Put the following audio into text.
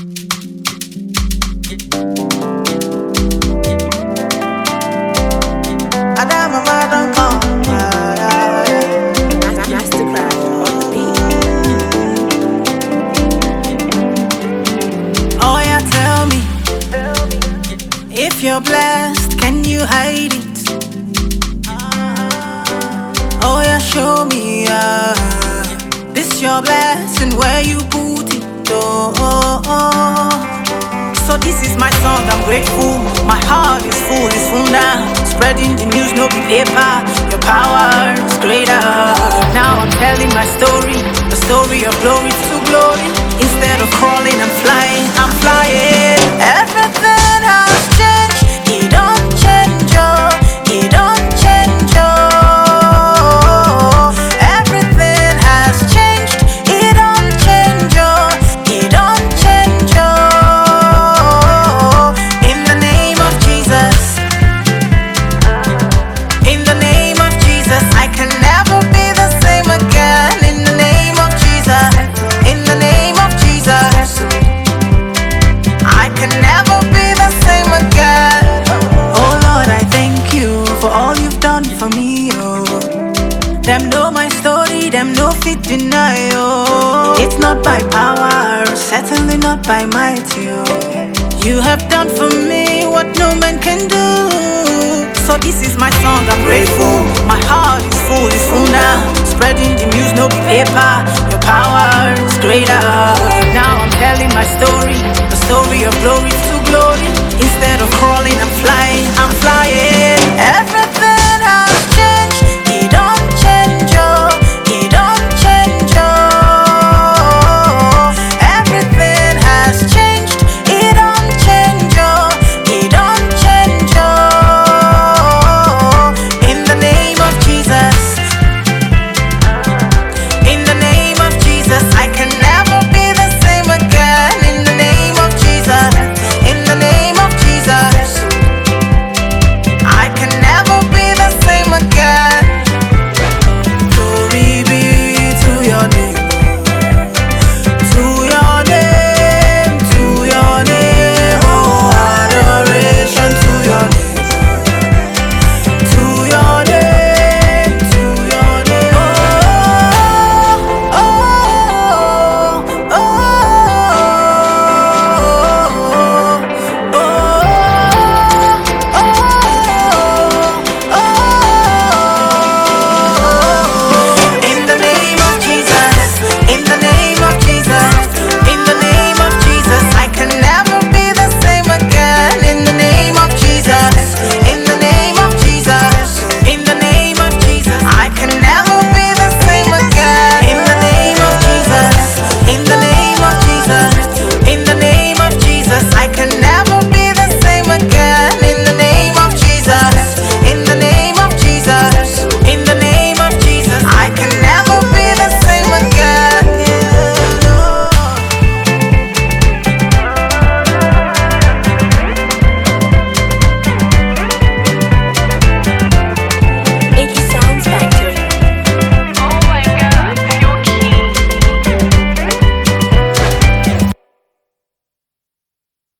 Adamama don't come. Masterclass on the beat. Oh yeah, tell me, if you're blessed, can you hide it? Oh yeah, show me, this your blessing, where you put it. So this is my song, I'm grateful. My heart is full now. Spreading the news, no be paper. Your power is greater. Now I'm telling my story, the story of glory to glory. Instead of crawling, I'm flying. Everything has changed. It don't change, oh. It don't change, oh. Everything has changed. It don't change, oh. It don't change, oh. In the name of Jesus. In the name of Jesus, I can never be the same again. In the name of Jesus. In the name of Jesus, I can never be the same again. Oh Lord, I thank you for all you've done for me, oh. Them know my story, them no fit deny, oh. It's not by power, certainly not by might, oh. You have done for me what no man can do. So this is my song, I'm grateful. My heart is full now. Spreading the news, no be paper. Your power is greater. Now I'm telling my story, the story of glory to glory. Instead of crawling, I'm flying.